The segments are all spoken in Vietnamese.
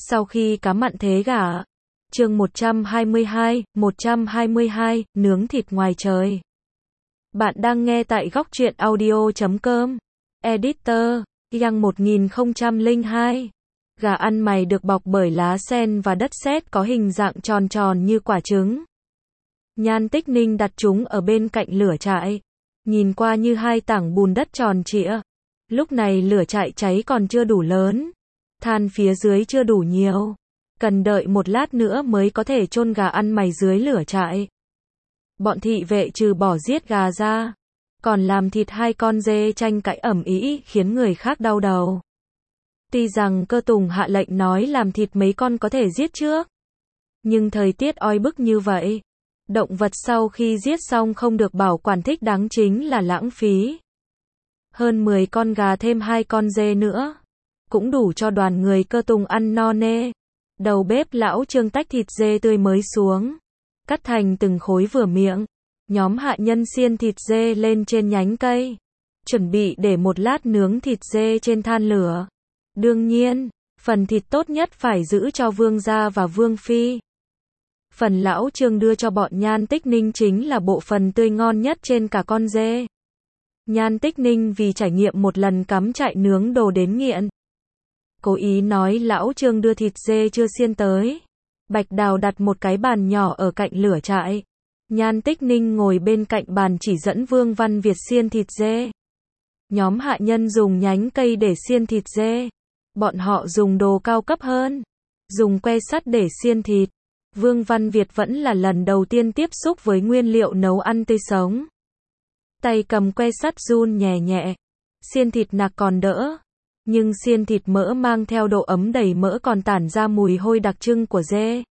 Sau khi cá mặn thế gả. Chương 122, nướng thịt ngoài trời. Bạn đang nghe tại góc truyện audio.com. Editor, Yang 1002. Gà ăn mày được bọc bởi lá sen và đất sét có hình dạng tròn tròn như quả trứng. Nhan Tích Ninh đặt chúng ở bên cạnh lửa trại. Nhìn qua như hai tảng bùn đất tròn trịa. Lúc này lửa trại cháy còn chưa đủ lớn. Than phía dưới chưa đủ nhiều. Cần đợi một lát nữa mới có thể chôn gà ăn mày dưới lửa trại. Bọn thị vệ trừ bỏ giết gà ra, còn làm thịt hai con dê tranh cãi ầm ĩ khiến người khác đau đầu. Tuy rằng Cơ Tùng hạ lệnh nói làm thịt mấy con có thể giết trước, nhưng thời tiết oi bức như vậy, động vật sau khi giết xong không được bảo quản thích đáng chính là lãng phí. Hơn 10 con gà thêm 2 con dê nữa, cũng đủ cho đoàn người Cơ Tùng ăn no nê. Đầu bếp lão Trương tách thịt dê tươi mới xuống, cắt thành từng khối vừa miệng. Nhóm hạ nhân xiên thịt dê lên trên nhánh cây, chuẩn bị để một lát nướng thịt dê trên than lửa. Đương nhiên, phần thịt tốt nhất phải giữ cho vương gia và vương phi. Phần lão Trương đưa cho bọn Nhan Tích Ninh chính là bộ phần tươi ngon nhất trên cả con dê. Nhan Tích Ninh vì trải nghiệm một lần cắm trại nướng đồ đến nghiện, cố ý nói lão Trương đưa thịt dê chưa xiên tới. Bạch Đào đặt một cái bàn nhỏ ở cạnh lửa trại. Nhan Tích Ninh ngồi bên cạnh bàn chỉ dẫn Vương Văn Việt xiên thịt dê. Nhóm hạ nhân dùng nhánh cây để xiên thịt dê. Bọn họ dùng đồ cao cấp hơn, dùng que sắt để xiên thịt. Vương Văn Việt vẫn là lần đầu tiên tiếp xúc với nguyên liệu nấu ăn tươi sống. Tay cầm que sắt run nhẹ nhẹ. Xiên thịt nạc còn đỡ, nhưng xiên thịt mỡ mang theo độ ấm đầy mỡ còn tản ra mùi hôi đặc trưng của dê.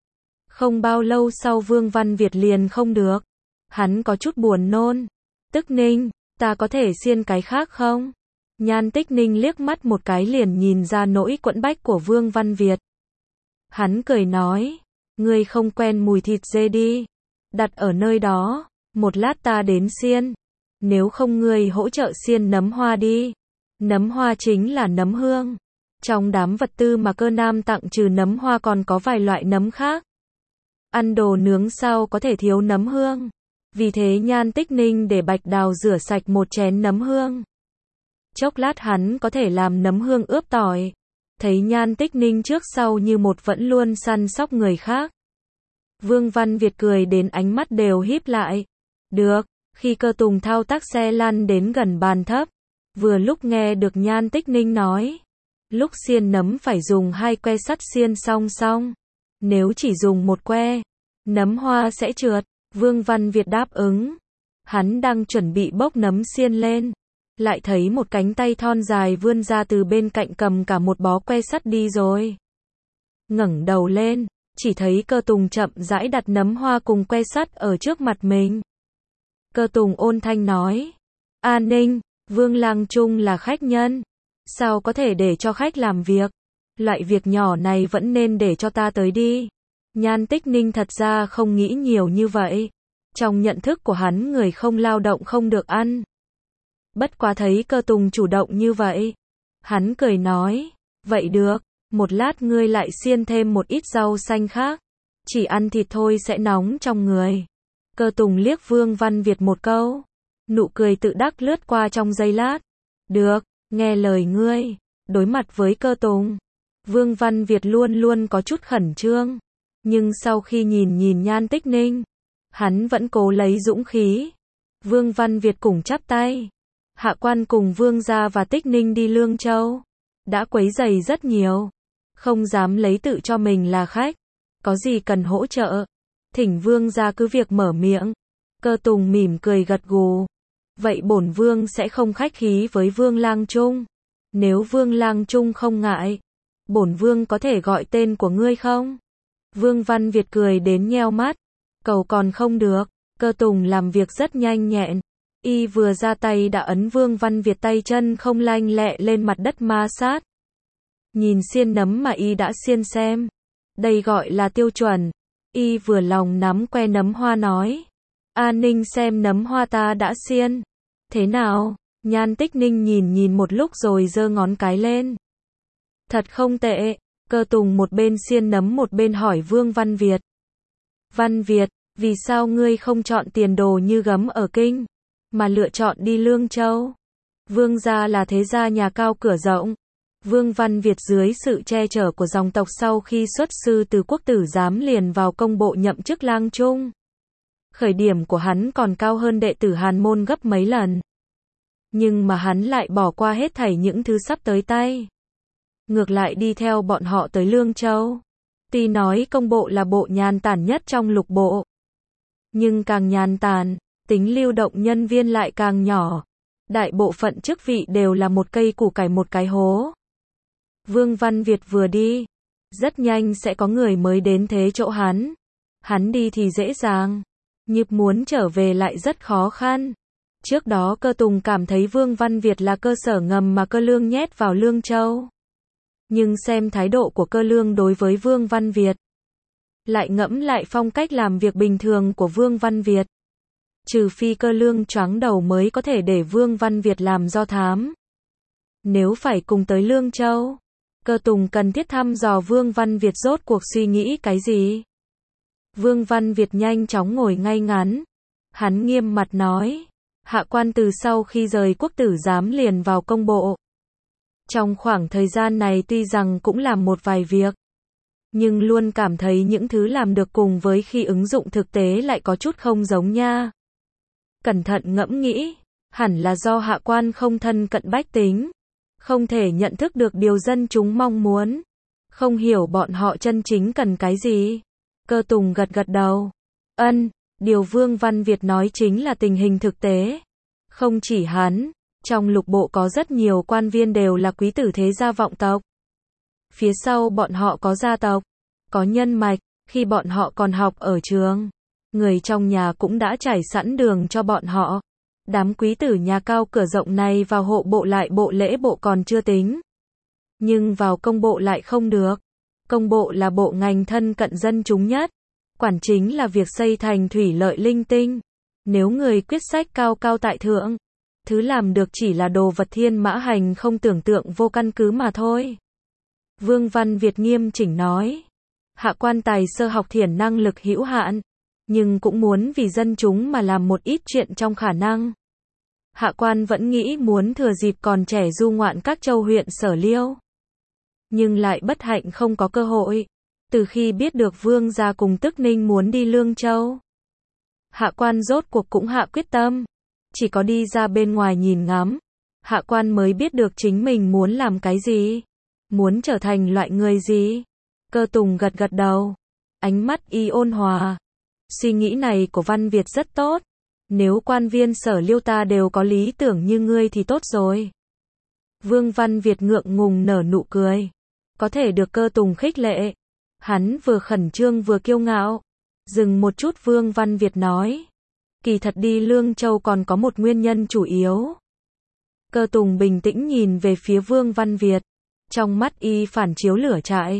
Không bao lâu sau Vương Văn Việt liền không được. Hắn có chút buồn nôn. Tức Ninh, ta có thể xiên cái khác không? Nhan Tích Ninh liếc mắt một cái liền nhìn ra nỗi quẫn bách của Vương Văn Việt. Hắn cười nói, ngươi không quen mùi thịt dê đi. Đặt ở nơi đó, một lát ta đến xiên. Nếu không ngươi hỗ trợ xiên nấm hoa đi. Nấm hoa chính là nấm hương. Trong đám vật tư mà Cơ Nam tặng trừ nấm hoa còn có vài loại nấm khác. Ăn đồ nướng sao có thể thiếu nấm hương. Vì thế Nhan Tích Ninh để Bạch Đào rửa sạch một chén nấm hương. Chốc lát hắn có thể làm nấm hương ướp tỏi. Thấy Nhan Tích Ninh trước sau như một vẫn luôn săn sóc người khác. Vương Văn Việt cười đến ánh mắt đều híp lại. Được, khi Cơ Tùng thao tác xe lăn đến gần bàn thấp, vừa lúc nghe được Nhan Tích Ninh nói, lúc xiên nấm phải dùng 2 que sắt xiên song song. Nếu chỉ dùng một que, nấm hoa sẽ trượt. Vương Văn Việt đáp ứng. Hắn đang chuẩn bị bốc nấm xiên lên, lại thấy một cánh tay thon dài vươn ra từ bên cạnh cầm cả một bó que sắt đi rồi. Ngẩng đầu lên, chỉ thấy Cơ Tùng chậm rãi đặt nấm hoa cùng que sắt ở trước mặt mình. Cơ Tùng ôn thanh nói, An Ninh, Vương Lang Trung là khách nhân, sao có thể để cho khách làm việc? Loại việc nhỏ này vẫn nên để cho ta tới đi. Nhan Tích Ninh thật ra không nghĩ nhiều như vậy. Trong nhận thức của hắn người không lao động không được ăn. Bất quá thấy Cơ Tùng chủ động như vậy, hắn cười nói, vậy được, một lát ngươi lại xiên thêm một ít rau xanh khác. Chỉ ăn thịt thôi sẽ nóng trong người. Cơ Tùng liếc Vương Văn Việt một câu. Nụ cười tự đắc lướt qua trong giây lát. Được, nghe lời ngươi. Đối mặt với Cơ Tùng, Vương Văn Việt luôn luôn có chút khẩn trương. Nhưng sau khi nhìn Nhan Tích Ninh, hắn vẫn cố lấy dũng khí. Vương Văn Việt cùng chắp tay. Hạ quan cùng Vương gia và Tích Ninh đi Lương Châu. Đã quấy rầy rất nhiều. Không dám lấy tự cho mình là khách. Có gì cần hỗ trợ? Thỉnh Vương gia cứ việc mở miệng. Cơ Tùng mỉm cười gật gù. Vậy bổn Vương sẽ không khách khí với Vương Lang Trung. Nếu Vương Lang Trung không ngại, bổn Vương có thể gọi tên của ngươi không? Vương Văn Việt cười đến nheo mắt. Cầu còn không được. Cơ Tùng làm việc rất nhanh nhẹn. Y vừa ra tay đã ấn Vương Văn Việt tay chân không lanh lẹ lên mặt đất ma sát. Nhìn xiên nấm mà Y đã xiên xem. Đây gọi là tiêu chuẩn. Y vừa lòng nắm que nấm hoa nói. An Ninh xem nấm hoa ta đã xiên. Thế nào? Nhan Tích Ninh nhìn một lúc rồi giơ ngón cái lên. Thật không tệ. Cơ Tùng một bên xiên nấm một bên hỏi Vương Văn Việt. Văn Việt, vì sao ngươi không chọn tiền đồ như gấm ở kinh, mà lựa chọn đi Lương Châu? Vương gia là thế gia nhà cao cửa rộng. Vương Văn Việt dưới sự che chở của dòng tộc sau khi xuất sư từ quốc tử giám liền vào công bộ nhậm chức lang trung. Khởi điểm của hắn còn cao hơn đệ tử Hàn Môn gấp mấy lần. Nhưng mà hắn lại bỏ qua hết thảy những thứ sắp tới tay. Ngược lại đi theo bọn họ tới Lương Châu. Tuy nói công bộ là bộ nhàn tản nhất trong lục bộ. Nhưng càng nhàn tản, tính lưu động nhân viên lại càng nhỏ. Đại bộ phận chức vị đều là một cây củ cải một cái hố. Vương Văn Việt vừa đi, rất nhanh sẽ có người mới đến thế chỗ hắn. Hắn đi thì dễ dàng, nhưng muốn trở về lại rất khó khăn. Trước đó Cơ Tùng cảm thấy Vương Văn Việt là cơ sở ngầm mà Cơ Lương nhét vào Lương Châu. Nhưng xem thái độ của Cơ Lương đối với Vương Văn Việt, lại ngẫm lại phong cách làm việc bình thường của Vương Văn Việt. Trừ phi Cơ Lương choáng đầu mới có thể để Vương Văn Việt làm do thám. Nếu phải cùng tới Lương Châu, Cơ Tùng cần thiết thăm dò Vương Văn Việt rốt cuộc suy nghĩ cái gì. Vương Văn Việt nhanh chóng ngồi ngay ngắn. Hắn nghiêm mặt nói, hạ quan từ sau khi rời quốc tử giám liền vào công bộ. Trong khoảng thời gian này tuy rằng cũng làm một vài việc, nhưng luôn cảm thấy những thứ làm được cùng với khi ứng dụng thực tế lại có chút không giống nha. Cẩn thận ngẫm nghĩ, hẳn là do hạ quan không thân cận bách tính, không thể nhận thức được điều dân chúng mong muốn, không hiểu bọn họ chân chính cần cái gì. Cơ Tùng gật gật đầu. Điều Vương Văn Việt nói chính là tình hình thực tế. Không chỉ hắn, trong lục bộ có rất nhiều quan viên đều là quý tử thế gia vọng tộc. Phía sau bọn họ có gia tộc, có nhân mạch, khi bọn họ còn học ở trường, người trong nhà cũng đã trải sẵn đường cho bọn họ. Đám quý tử nhà cao cửa rộng này vào hộ bộ lại bộ lễ bộ còn chưa tính. Nhưng vào công bộ lại không được. Công bộ là bộ ngành thân cận dân chúng nhất. Quản chính là việc xây thành thủy lợi linh tinh. Nếu người quyết sách cao cao tại thượng, thứ làm được chỉ là đồ vật thiên mã hành không tưởng tượng vô căn cứ mà thôi. Vương Văn Việt nghiêm chỉnh nói. Hạ quan tài sơ học thiển năng lực hữu hạn, nhưng cũng muốn vì dân chúng mà làm một ít chuyện trong khả năng. Hạ quan vẫn nghĩ muốn thừa dịp còn trẻ du ngoạn các châu huyện Sở Liêu. Nhưng lại bất hạnh không có cơ hội. Từ khi biết được Vương gia cùng Tức Ninh muốn đi Lương Châu, hạ quan rốt cuộc cũng hạ quyết tâm. Chỉ có đi ra bên ngoài nhìn ngắm, hạ quan mới biết được chính mình muốn làm cái gì, muốn trở thành loại người gì. Cơ Tùng gật gật đầu, ánh mắt y ôn hòa. Suy nghĩ này của Văn Việt rất tốt. Nếu quan viên Sở Liêu ta đều có lý tưởng như ngươi thì tốt rồi. Vương Văn Việt ngượng ngùng nở nụ cười. Có thể được Cơ Tùng khích lệ. Hắn vừa khẩn trương vừa kiêu ngạo. Dừng một chút Vương Văn Việt nói. Kỳ thật đi Lương Châu còn có một nguyên nhân chủ yếu. Cơ Tùng bình tĩnh nhìn về phía Vương Văn Việt. Trong mắt y phản chiếu lửa trại.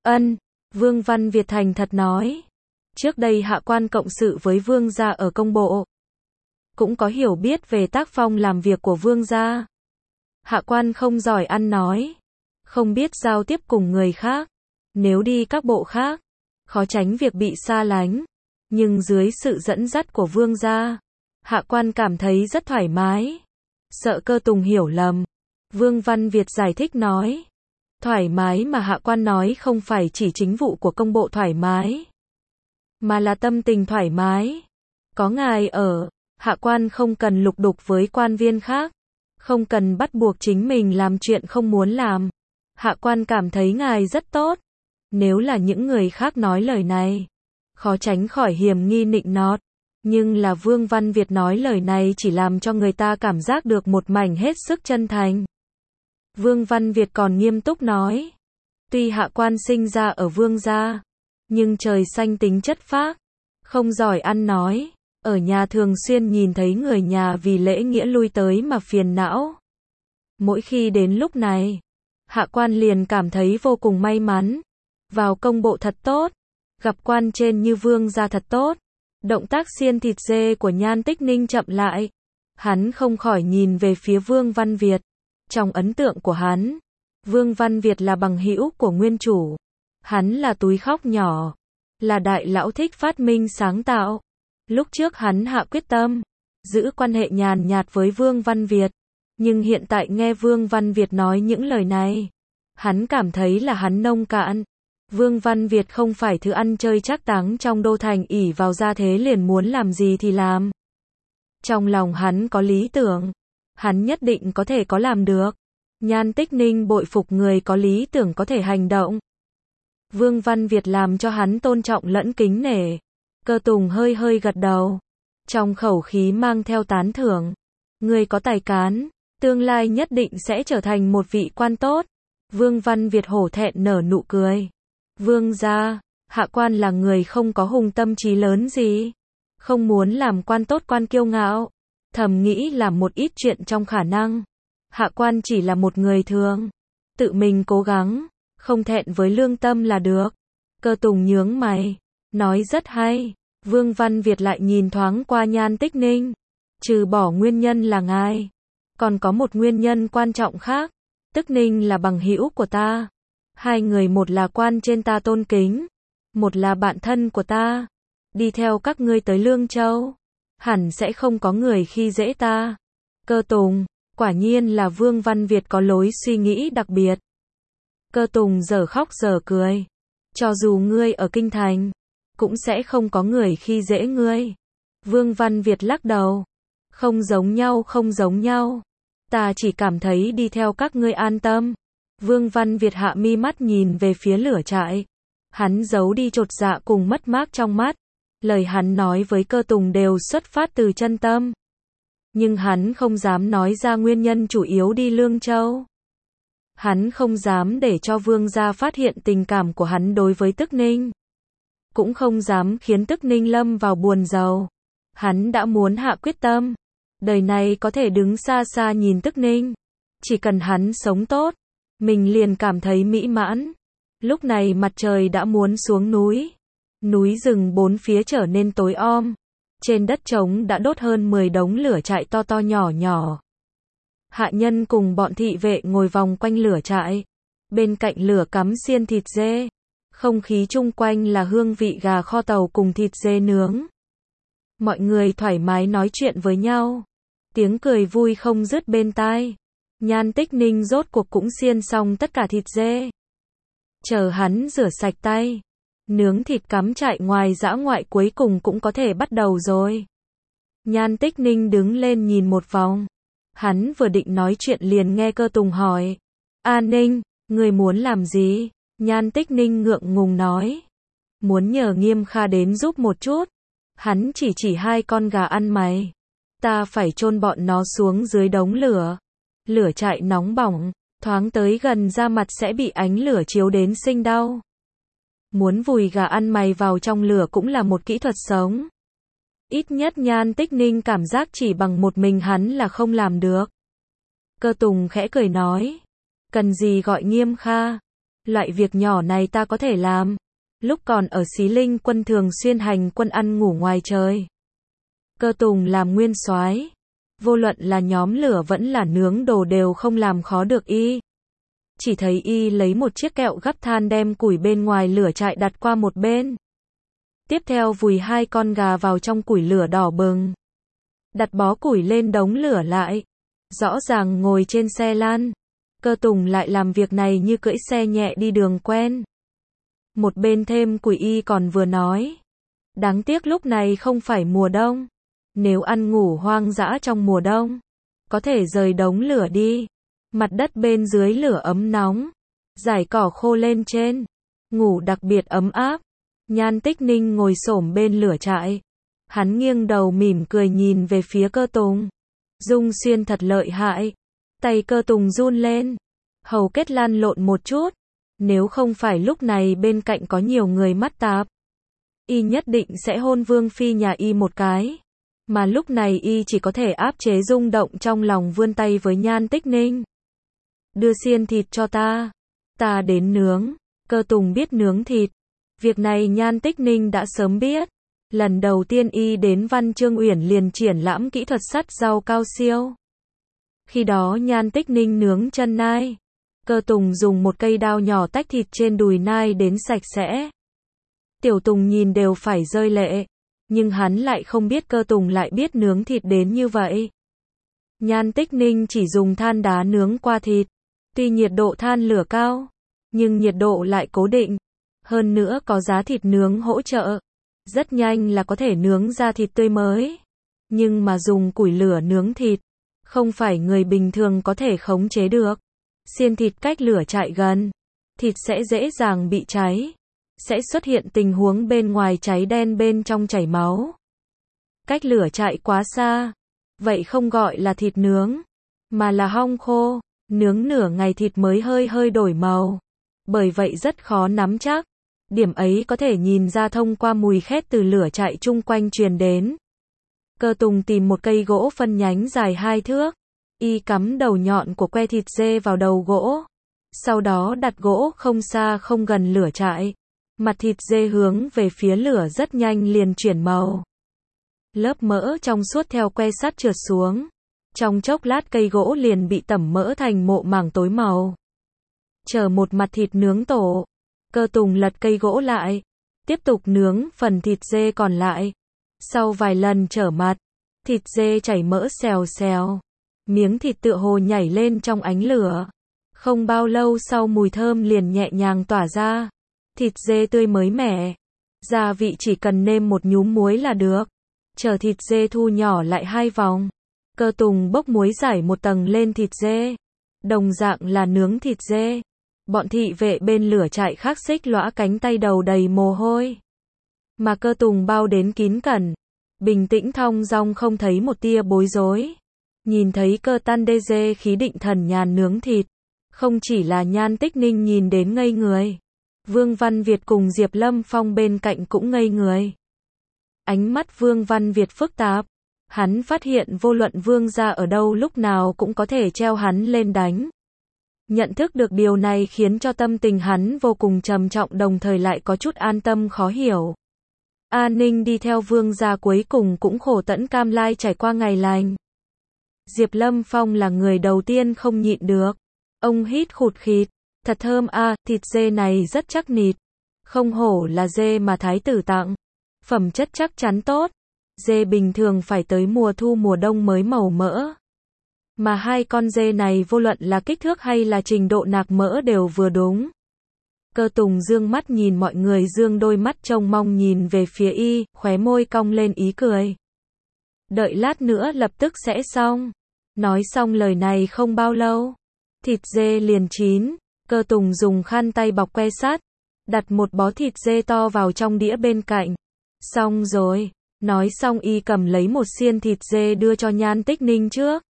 Vương Văn Việt thành thật nói. Trước đây hạ quan cộng sự với Vương gia ở công bộ, cũng có hiểu biết về tác phong làm việc của Vương gia. Hạ quan không giỏi ăn nói, không biết giao tiếp cùng người khác. Nếu đi các bộ khác, khó tránh việc bị xa lánh. Nhưng dưới sự dẫn dắt của Vương gia, hạ quan cảm thấy rất thoải mái. Sợ Cơ Tùng hiểu lầm, Vương Văn Việt giải thích nói. Thoải mái mà hạ quan nói không phải chỉ chính vụ của công bộ thoải mái, mà là tâm tình thoải mái. Có ngài ở, hạ quan không cần lục đục với quan viên khác, không cần bắt buộc chính mình làm chuyện không muốn làm. Hạ quan cảm thấy ngài rất tốt. Nếu là những người khác nói lời này, khó tránh khỏi hiềm nghi nịnh nọt. Nhưng là Vương Văn Việt nói lời này chỉ làm cho người ta cảm giác được một mảnh hết sức chân thành. Vương Văn Việt còn nghiêm túc nói. Tuy hạ quan sinh ra ở Vương gia, nhưng trời xanh tính chất phác, không giỏi ăn nói. Ở nhà thường xuyên nhìn thấy người nhà vì lễ nghĩa lui tới mà phiền não. Mỗi khi đến lúc này, hạ quan liền cảm thấy vô cùng may mắn. Vào công bộ thật tốt, gặp quan trên như Vương gia thật tốt. Động tác xiên thịt dê của Nhan Tích Ninh chậm lại. Hắn không khỏi nhìn về phía Vương Văn Việt. Trong ấn tượng của hắn, Vương Văn Việt là bằng hữu của nguyên chủ. Hắn là túi khóc nhỏ, là đại lão thích phát minh sáng tạo. Lúc trước hắn hạ quyết tâm giữ quan hệ nhàn nhạt với Vương Văn Việt, nhưng hiện tại nghe Vương Văn Việt nói những lời này, hắn cảm thấy là hắn nông cạn. Vương Văn Việt không phải thứ ăn chơi trác táng trong đô thành ỷ vào gia thế liền muốn làm gì thì làm. Trong lòng hắn có lý tưởng, hắn nhất định có thể có làm được. Nhan Tích Ninh bội phục người có lý tưởng có thể hành động. Vương Văn Việt làm cho hắn tôn trọng lẫn kính nể. Cơ Tùng hơi hơi gật đầu, trong khẩu khí mang theo tán thưởng. Người có tài cán, tương lai nhất định sẽ trở thành một vị quan tốt. Vương Văn Việt hổ thẹn nở nụ cười. Vương gia, hạ quan là người không có hùng tâm trí lớn gì, không muốn làm quan tốt quan kiêu ngạo, thầm nghĩ làm một ít chuyện trong khả năng. Hạ quan chỉ là một người thường, tự mình cố gắng, không thẹn với lương tâm là được. Cơ Tùng nhướng mày, nói rất hay. Vương Văn Việt lại nhìn thoáng qua Nhan Tích Ninh. Trừ bỏ nguyên nhân là ngài, còn có một nguyên nhân quan trọng khác. Tức Ninh là bằng hữu của ta. Hai người, một là quan trên ta tôn kính, một là bạn thân của ta. Đi theo các ngươi tới Lương Châu, hẳn sẽ không có người khi dễ ta. Cơ Tùng, quả nhiên là Vương Văn Việt có lối suy nghĩ đặc biệt. Cơ Tùng giờ khóc giờ cười. Cho dù ngươi ở kinh thành, cũng sẽ không có người khi dễ ngươi. Vương Văn Việt lắc đầu. Không giống nhau, không giống nhau. Ta chỉ cảm thấy đi theo các ngươi an tâm. Vương Văn Việt hạ mi mắt nhìn về phía lửa trại. Hắn giấu đi chột dạ cùng mất mát trong mắt. Lời hắn nói với Cơ Tùng đều xuất phát từ chân tâm. Nhưng hắn không dám nói ra nguyên nhân chủ yếu đi Lương Châu. Hắn không dám để cho Vương gia phát hiện tình cảm của hắn đối với Tức Ninh. Cũng không dám khiến Tức Ninh lâm vào buồn rầu. Hắn đã muốn hạ quyết tâm. Đời này có thể đứng xa xa nhìn Tức Ninh. Chỉ cần hắn sống tốt, mình liền cảm thấy mỹ mãn. Lúc này mặt trời đã muốn xuống núi. Núi rừng bốn phía trở nên tối om. Trên đất trống đã đốt hơn 10 đống lửa trại to to nhỏ nhỏ. Hạ nhân cùng bọn thị vệ ngồi vòng quanh lửa trại. Bên cạnh lửa cắm xiên thịt dê. Không khí chung quanh là hương vị gà kho tàu cùng thịt dê nướng. Mọi người thoải mái nói chuyện với nhau. Tiếng cười vui không dứt bên tai. Nhan Tích Ninh rốt cuộc cũng xiên xong tất cả thịt dê. Chờ hắn rửa sạch tay. Nướng thịt cắm trại ngoài dã ngoại cuối cùng cũng có thể bắt đầu rồi. Nhan Tích Ninh đứng lên nhìn một vòng. Hắn vừa định nói chuyện liền nghe Cơ Tùng hỏi. A Ninh, người muốn làm gì? Nhan Tích Ninh ngượng ngùng nói. Muốn nhờ Nghiêm Kha đến giúp một chút. Hắn chỉ hai con gà ăn mày. Ta phải chôn bọn nó xuống dưới đống lửa. Lửa trại nóng bỏng, thoáng tới gần da mặt sẽ bị ánh lửa chiếu đến sinh đau. Muốn vùi gà ăn mày vào trong lửa cũng là một kỹ thuật sống. Ít nhất Nhan Tích Ninh cảm giác chỉ bằng một mình hắn là không làm được. Cơ Tùng khẽ cười nói. Cần gì gọi Nghiêm Kha. Loại việc nhỏ này ta có thể làm. Lúc còn ở Xí Linh quân thường xuyên hành quân ăn ngủ ngoài trời. Cơ Tùng làm nguyên soái, vô luận là nhóm lửa vẫn là nướng đồ đều không làm khó được y. Chỉ thấy y lấy một chiếc kẹo gắp than đem củi bên ngoài lửa trại đặt qua một bên. Tiếp theo vùi hai con gà vào trong củi lửa đỏ bừng. Đặt bó củi lên đống lửa lại. Rõ ràng ngồi trên xe lan. Cơ Tùng lại làm việc này như cưỡi xe nhẹ đi đường quen. Một bên thêm củi y còn vừa nói. Đáng tiếc lúc này không phải mùa đông. Nếu ăn ngủ hoang dã trong mùa đông, có thể rời đống lửa đi. Mặt đất bên dưới lửa ấm nóng. Rải cỏ khô lên trên. Ngủ đặc biệt ấm áp. Nhan Tích Ninh ngồi xổm bên lửa trại. Hắn nghiêng đầu mỉm cười nhìn về phía Cơ Tùng. Dung Xuyên thật lợi hại. Tay Cơ Tùng run lên. Hầu kết lăn lộn một chút. Nếu không phải lúc này bên cạnh có nhiều người mắt tạp, y nhất định sẽ hôn Vương Phi nhà y một cái. Mà lúc này y chỉ có thể áp chế rung động trong lòng vươn tay với Nhan Tích Ninh. Đưa xiên thịt cho ta. Ta đến nướng. Cơ Tùng biết nướng thịt. Việc này Nhan Tích Ninh đã sớm biết. Lần đầu tiên y đến Văn Chương Uyển liền triển lãm kỹ thuật sắt rau cao siêu. Khi đó Nhan Tích Ninh nướng chân nai. Cơ Tùng dùng một cây đao nhỏ tách thịt trên đùi nai đến sạch sẽ. Tiểu Tùng nhìn đều phải rơi lệ. Nhưng hắn lại không biết Cơ Tùng lại biết nướng thịt đến như vậy. Nhan Tích Ninh chỉ dùng than đá nướng qua thịt. Tuy nhiệt độ than lửa cao, nhưng nhiệt độ lại cố định. Hơn nữa có giá thịt nướng hỗ trợ. Rất nhanh là có thể nướng ra thịt tươi mới. Nhưng mà dùng củi lửa nướng thịt, không phải người bình thường có thể khống chế được. Xiên thịt cách lửa chạy gần, thịt sẽ dễ dàng bị cháy. Sẽ xuất hiện tình huống bên ngoài cháy đen bên trong chảy máu. Cách lửa chạy quá xa, vậy không gọi là thịt nướng, mà là hong khô. Nướng nửa ngày thịt mới hơi hơi đổi màu. Bởi vậy rất khó nắm chắc. Điểm ấy có thể nhìn ra thông qua mùi khét từ lửa chạy chung quanh truyền đến. Cơ Tùng tìm một cây gỗ phân nhánh dài 2 thước. Y cắm đầu nhọn của que thịt dê vào đầu gỗ. Sau đó đặt gỗ không xa không gần lửa chạy. Mặt thịt dê hướng về phía lửa rất nhanh liền chuyển màu. Lớp mỡ trong suốt theo que sắt trượt xuống. Trong chốc lát cây gỗ liền bị tẩm mỡ thành mộ màng tối màu. Chờ một mặt thịt nướng tổ, Cơ Tùng lật cây gỗ lại, tiếp tục nướng phần thịt dê còn lại. Sau vài lần trở mặt, thịt dê chảy mỡ xèo xèo. Miếng thịt tựa hồ nhảy lên trong ánh lửa. Không bao lâu sau mùi thơm liền nhẹ nhàng tỏa ra. Thịt dê tươi mới mẻ. Gia vị chỉ cần nêm một nhúm muối là được. Chờ thịt dê thu nhỏ lại 2 vòng. Cơ Tùng bốc muối rải một tầng lên thịt dê. Đồng dạng là nướng thịt dê. Bọn thị vệ bên lửa chạy khắc xích lõa cánh tay đầu đầy mồ hôi. Mà Cơ Tùng bao đến kín cẩn. Bình tĩnh thong dong không thấy một tia bối rối. Nhìn thấy Cơ Tan Đê Dê khí định thần nhàn nướng thịt. Không chỉ là Nhan Tích Ninh nhìn đến ngây người. Vương Văn Việt cùng Diệp Lâm Phong bên cạnh cũng ngây người. Ánh mắt Vương Văn Việt phức tạp. Hắn phát hiện vô luận Vương gia ở đâu lúc nào cũng có thể treo hắn lên đánh. Nhận thức được điều này khiến cho tâm tình hắn vô cùng trầm trọng đồng thời lại có chút an tâm khó hiểu. A Ninh đi theo Vương gia cuối cùng cũng khổ tẫn cam lai trải qua ngày lành. Diệp Lâm Phong là người đầu tiên không nhịn được. Ông hít khụt khịt. Thật thơm a, thịt dê này rất chắc nịt. Không hổ là dê mà thái tử tặng. Phẩm chất chắc chắn tốt. Dê bình thường phải tới mùa thu mùa đông mới màu mỡ. Mà 2 con dê này vô luận là kích thước hay là trình độ nạc mỡ đều vừa đúng. Cơ Tùng dương mắt nhìn mọi người dương đôi mắt trông mong nhìn về phía y, khóe môi cong lên ý cười. Đợi lát nữa lập tức sẽ xong. Nói xong lời này không bao lâu. Thịt dê liền chín. Cơ Tùng dùng khăn tay bọc que sắt. Đặt một bó thịt dê to vào trong đĩa bên cạnh. Xong rồi. Nói xong y cầm lấy một xiên thịt dê đưa cho Nhan Tích Ninh trước.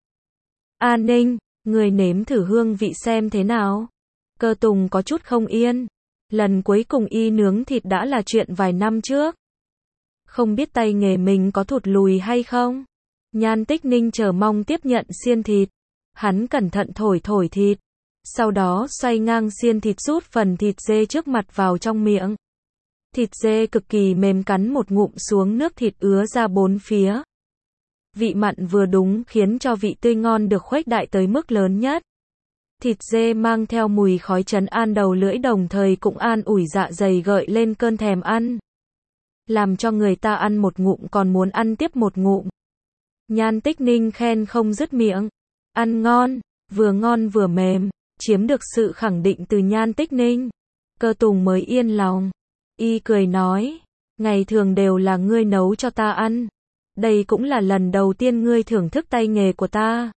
A Ninh, người nếm thử hương vị xem thế nào. Cơ Tùng có chút không yên. Lần cuối cùng y nướng thịt đã là chuyện vài năm trước. Không biết tay nghề mình có thụt lùi hay không. Nhan Tích Ninh chờ mong tiếp nhận xiên thịt. Hắn cẩn thận thổi thịt. Sau đó xoay ngang xiên thịt rút phần thịt dê trước mặt vào trong miệng. Thịt dê cực kỳ mềm cắn một ngụm xuống nước thịt ứa ra bốn phía. Vị mặn vừa đúng khiến cho vị tươi ngon được khuếch đại tới mức lớn nhất. Thịt dê mang theo mùi khói trấn an đầu lưỡi đồng thời cũng an ủi dạ dày gợi lên cơn thèm ăn. Làm cho người ta ăn một ngụm còn muốn ăn tiếp một ngụm. Nhan Tích Ninh khen không dứt miệng. Ăn ngon vừa mềm, chiếm được sự khẳng định từ Nhan Tích Ninh. Cơ Tùng mới yên lòng. Y cười nói, ngày thường đều là ngươi nấu cho ta ăn. Đây cũng là lần đầu tiên ngươi thưởng thức tay nghề của ta.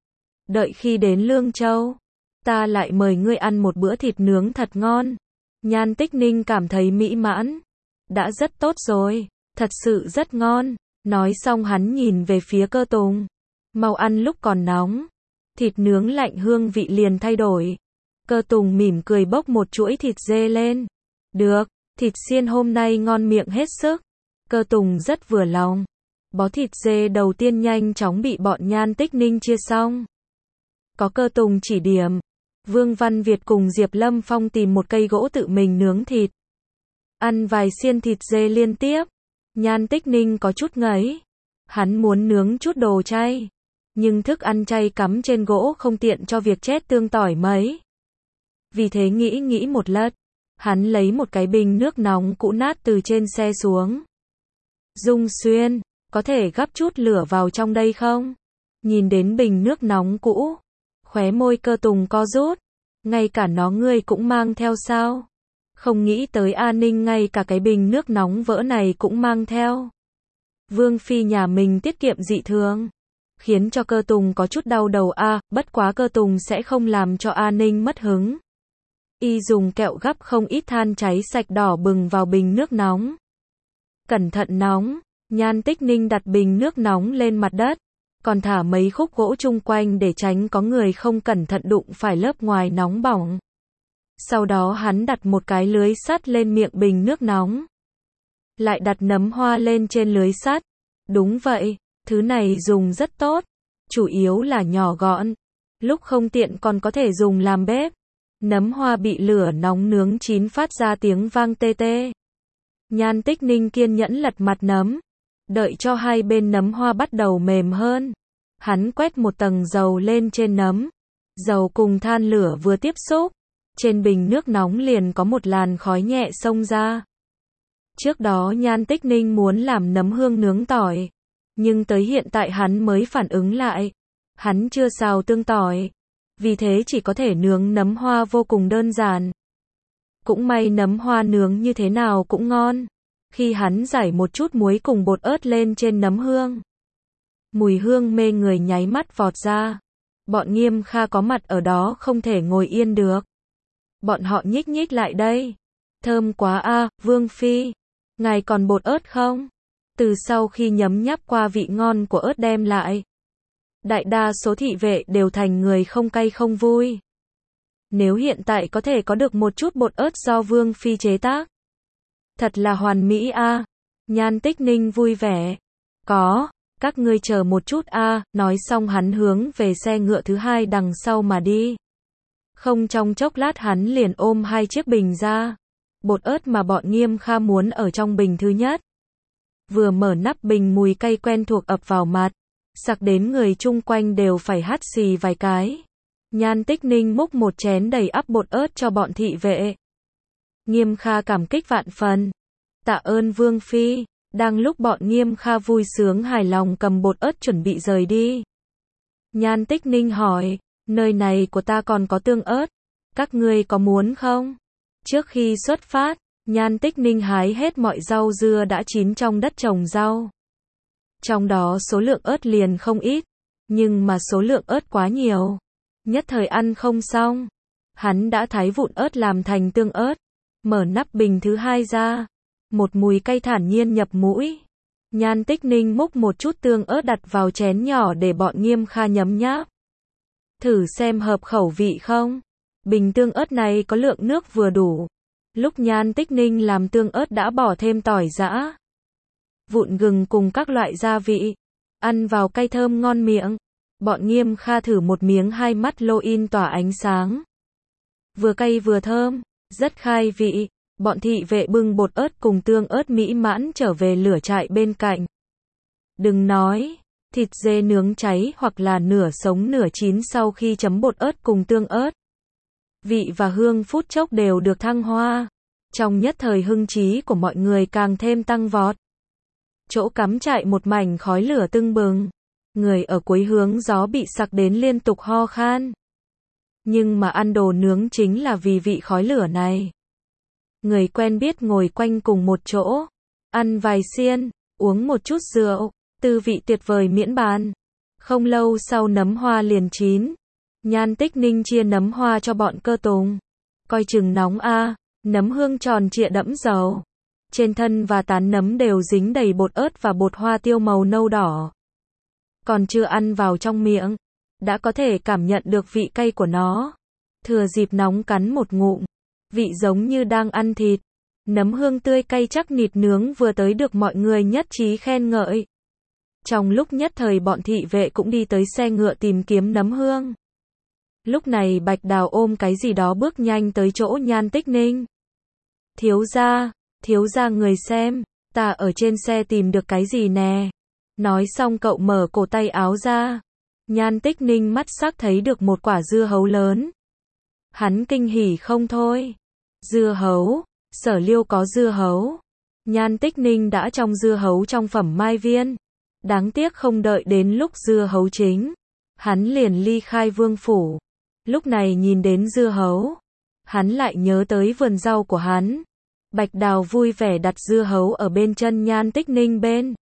Đợi khi đến Lương Châu, ta lại mời ngươi ăn một bữa thịt nướng thật ngon. Nhan Tích Ninh cảm thấy mỹ mãn. Đã rất tốt rồi, thật sự rất ngon. Nói xong hắn nhìn về phía Cơ Tùng. Mau ăn lúc còn nóng. Thịt nướng lạnh hương vị liền thay đổi. Cơ Tùng mỉm cười bốc một chuỗi thịt dê lên. Được, thịt xiên hôm nay ngon miệng hết sức. Cơ Tùng rất vừa lòng. Bó thịt dê đầu tiên nhanh chóng bị bọn Nhan Tích Ninh chia xong. Có Cơ Tùng chỉ điểm. Vương Văn Việt cùng Diệp Lâm Phong tìm một cây gỗ tự mình nướng thịt. Ăn vài xiên thịt dê liên tiếp. Nhan Tích Ninh có chút ngấy. Hắn muốn nướng chút đồ chay. Nhưng thức ăn chay cắm trên gỗ không tiện cho việc chét tương tỏi mấy. Vì thế nghĩ một lát, hắn lấy một cái bình nước nóng cũ nát từ trên xe xuống. Dung Xuyên, có thể gắp chút lửa vào trong đây không? Nhìn đến bình nước nóng cũ, khóe môi Cơ Tùng co rút, ngay cả nó ngươi cũng mang theo sao? Không nghĩ tới A Ninh ngay cả cái bình nước nóng vỡ này cũng mang theo. Vương phi nhà mình tiết kiệm dị thường, khiến cho Cơ Tùng có chút đau đầu bất quá Cơ Tùng sẽ không làm cho A Ninh mất hứng. Y dùng kẹo gắp không ít than cháy sạch đỏ bừng vào bình nước nóng. Cẩn thận nóng, Nhan Tích Ninh đặt bình nước nóng lên mặt đất, còn thả mấy khúc gỗ chung quanh để tránh có người không cẩn thận đụng phải lớp ngoài nóng bỏng. Sau đó hắn đặt một cái lưới sắt lên miệng bình nước nóng. Lại đặt nấm hoa lên trên lưới sắt. Đúng vậy, thứ này dùng rất tốt, chủ yếu là nhỏ gọn. Lúc không tiện còn có thể dùng làm bếp. Nấm hoa bị lửa nóng nướng chín phát ra tiếng vang tê tê. Nhan Tích Ninh kiên nhẫn lật mặt nấm, đợi cho hai bên nấm hoa bắt đầu mềm hơn. Hắn quét một tầng dầu lên trên nấm. Dầu cùng than lửa vừa tiếp xúc, trên bình nước nóng liền có một làn khói nhẹ xông ra. Trước đó Nhan Tích Ninh muốn làm nấm hương nướng tỏi, nhưng tới hiện tại hắn mới phản ứng lại. Hắn chưa xào tương tỏi, vì thế chỉ có thể nướng nấm hoa vô cùng đơn giản. Cũng may nấm hoa nướng như thế nào cũng ngon. Khi hắn rải một chút muối cùng bột ớt lên trên nấm hương, mùi hương mê người nháy mắt vọt ra. Bọn Nghiêm Kha có mặt ở đó không thể ngồi yên được. Bọn họ nhích lại đây. Thơm quá Vương phi, ngài còn bột ớt không? Từ sau khi nhấm nháp qua vị ngon của ớt đem lại, đại đa số thị vệ đều thành người không cay không vui. Nếu hiện tại có thể có được một chút bột ớt do Vương phi chế tác, thật là hoàn mỹ Nhan Tích Ninh vui vẻ. Có, các ngươi chờ một chút nói xong hắn hướng về xe ngựa thứ hai đằng sau mà đi. Không trong chốc lát hắn liền ôm hai chiếc bình ra. Bột ớt mà bọn Nghiêm Kha muốn ở trong bình thứ nhất. Vừa mở nắp bình mùi cay quen thuộc ập vào mặt, sặc đến người chung quanh đều phải hắt xì vài cái. Nhan Tích Ninh múc một chén đầy ắp bột ớt cho bọn thị vệ. Nghiêm Kha cảm kích vạn phần. Tạ ơn Vương phi. Đang lúc bọn Nghiêm Kha vui sướng hài lòng cầm bột ớt chuẩn bị rời đi, Nhan Tích Ninh hỏi, nơi này của ta còn có tương ớt, các ngươi có muốn không? Trước khi xuất phát, Nhan Tích Ninh hái hết mọi rau dưa đã chín trong đất trồng rau. Trong đó số lượng ớt liền không ít, nhưng mà số lượng ớt quá nhiều, nhất thời ăn không xong. Hắn đã thái vụn ớt làm thành tương ớt, mở nắp bình thứ hai ra. Một mùi cay thản nhiên nhập mũi. Nhan Tích Ninh múc một chút tương ớt đặt vào chén nhỏ để bọn Nghiêm Kha nhấm nháp. Thử xem hợp khẩu vị không? Bình tương ớt này có lượng nước vừa đủ. Lúc Nhan Tích Ninh làm tương ớt đã bỏ thêm tỏi giã, vụn gừng cùng các loại gia vị. Ăn vào cay thơm ngon miệng. Bọn Nghiêm Kha thử một miếng hai mắt lô in tỏa ánh sáng. Vừa cay vừa thơm, rất khai vị. Bọn thị vệ bưng bột ớt cùng tương ớt mỹ mãn trở về lửa trại bên cạnh. Đừng nói, thịt dê nướng cháy hoặc là nửa sống nửa chín sau khi chấm bột ớt cùng tương ớt, vị và hương phút chốc đều được thăng hoa. Trong nhất thời hưng trí của mọi người càng thêm tăng vọt. Chỗ cắm trại một mảnh khói lửa tưng bừng. Người ở cuối hướng gió bị sặc đến liên tục ho khan. Nhưng mà ăn đồ nướng chính là vì vị khói lửa này. Người quen biết ngồi quanh cùng một chỗ, ăn vài xiên, uống một chút rượu, tư vị tuyệt vời miễn bàn. Không lâu sau nấm hoa liền chín. Nhan Tích Ninh chia nấm hoa cho bọn Cơ Tùng. Coi chừng nóng nấm hương tròn trịa đẫm dầu. Trên thân và tán nấm đều dính đầy bột ớt và bột hoa tiêu màu nâu đỏ. Còn chưa ăn vào trong miệng, đã có thể cảm nhận được vị cay của nó. Thừa dịp nóng cắn một ngụm. Vị giống như đang ăn thịt. Nấm hương tươi cay chắc nịt nướng vừa tới được mọi người nhất trí khen ngợi. Trong lúc nhất thời bọn thị vệ cũng đi tới xe ngựa tìm kiếm nấm hương. Lúc này Bạch Đào ôm cái gì đó bước nhanh tới chỗ Nhan Tích Ninh. Thiếu gia người xem, ta ở trên xe tìm được cái gì nè. Nói xong cậu mở cổ tay áo ra. Nhan Tích Ninh mắt sắc thấy được một quả dưa hấu lớn. Hắn kinh hỉ không thôi. Dưa hấu, Sở Liêu có dưa hấu. Nhan Tích Ninh đã trong dưa hấu trong Phẩm Mai Viên. Đáng tiếc không đợi đến lúc dưa hấu chín, hắn liền ly khai vương phủ. Lúc này nhìn đến dưa hấu, hắn lại nhớ tới vườn rau của hắn. Bạch Đào vui vẻ đặt dưa hấu ở bên chân Nhan Tích Ninh bên.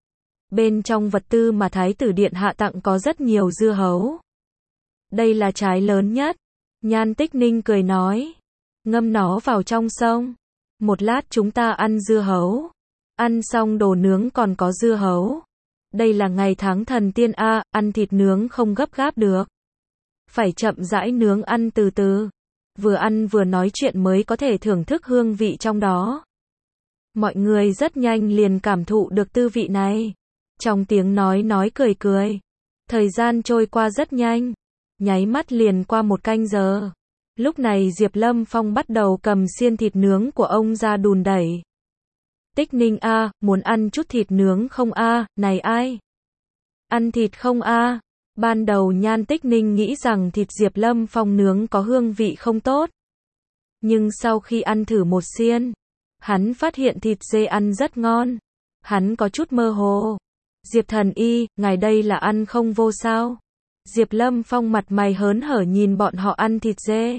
Bên trong vật tư mà Thái tử điện hạ tặng có rất nhiều dưa hấu. Đây là trái lớn nhất. Nhan Tích Ninh cười nói. Ngâm nó vào trong sông. Một lát chúng ta ăn dưa hấu. Ăn xong đồ nướng còn có dưa hấu. Đây là ngày tháng thần tiên a, ăn thịt nướng không gấp gáp được. Phải chậm rãi nướng ăn từ từ. Vừa ăn vừa nói chuyện mới có thể thưởng thức hương vị trong đó. Mọi người rất nhanh liền cảm thụ được tư vị này. Trong tiếng nói cười cười. Thời gian trôi qua rất nhanh. Nháy mắt liền qua 1 canh giờ. Lúc này Diệp Lâm Phong bắt đầu cầm xiên thịt nướng của ông ra đùn đẩy. Tích Ninh a, muốn ăn chút thịt nướng không a, này ai? Ăn thịt không a? Ban đầu Nhan Tích Ninh nghĩ rằng thịt Diệp Lâm Phong nướng có hương vị không tốt. Nhưng sau khi ăn thử một xiên, hắn phát hiện thịt dê ăn rất ngon. Hắn có chút mơ hồ. Diệp thần y, ngài đây là ăn không vô sao? Diệp Lâm Phong mặt mày hớn hở nhìn bọn họ ăn thịt dê.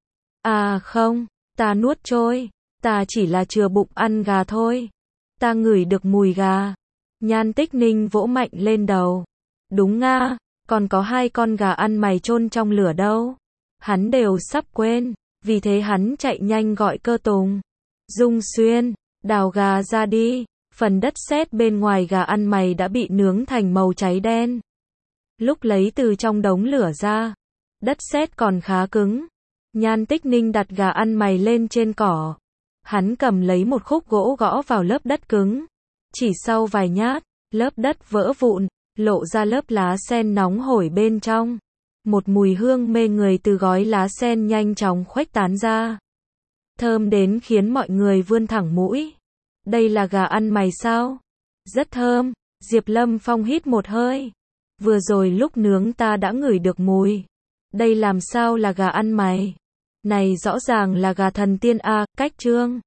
À không, ta nuốt trôi. Ta chỉ là chừa bụng ăn gà thôi. Ta ngửi được mùi gà. Nhan Tích Ninh vỗ mạnh lên đầu. Đúng nga, còn có 2 con gà ăn mày chôn trong lửa đâu. Hắn đều sắp quên, vì thế hắn chạy nhanh gọi Cơ Tùng. Dung Xuyên, đào gà ra đi. Phần đất sét bên ngoài gà ăn mày đã bị nướng thành màu cháy đen. Lúc lấy từ trong đống lửa ra, đất sét còn khá cứng. Nhan Tích Ninh đặt gà ăn mày lên trên cỏ. Hắn cầm lấy một khúc gỗ gõ vào lớp đất cứng. Chỉ sau vài nhát, lớp đất vỡ vụn, lộ ra lớp lá sen nóng hổi bên trong. Một mùi hương mê người từ gói lá sen nhanh chóng khuếch tán ra. Thơm đến khiến mọi người vươn thẳng mũi. Đây là gà ăn mày sao? Rất thơm. Diệp Lâm Phong hít một hơi. Vừa rồi lúc nướng ta đã ngửi được mùi. Đây làm sao là gà ăn mày? Này rõ ràng là gà thần tiên a, cách trương.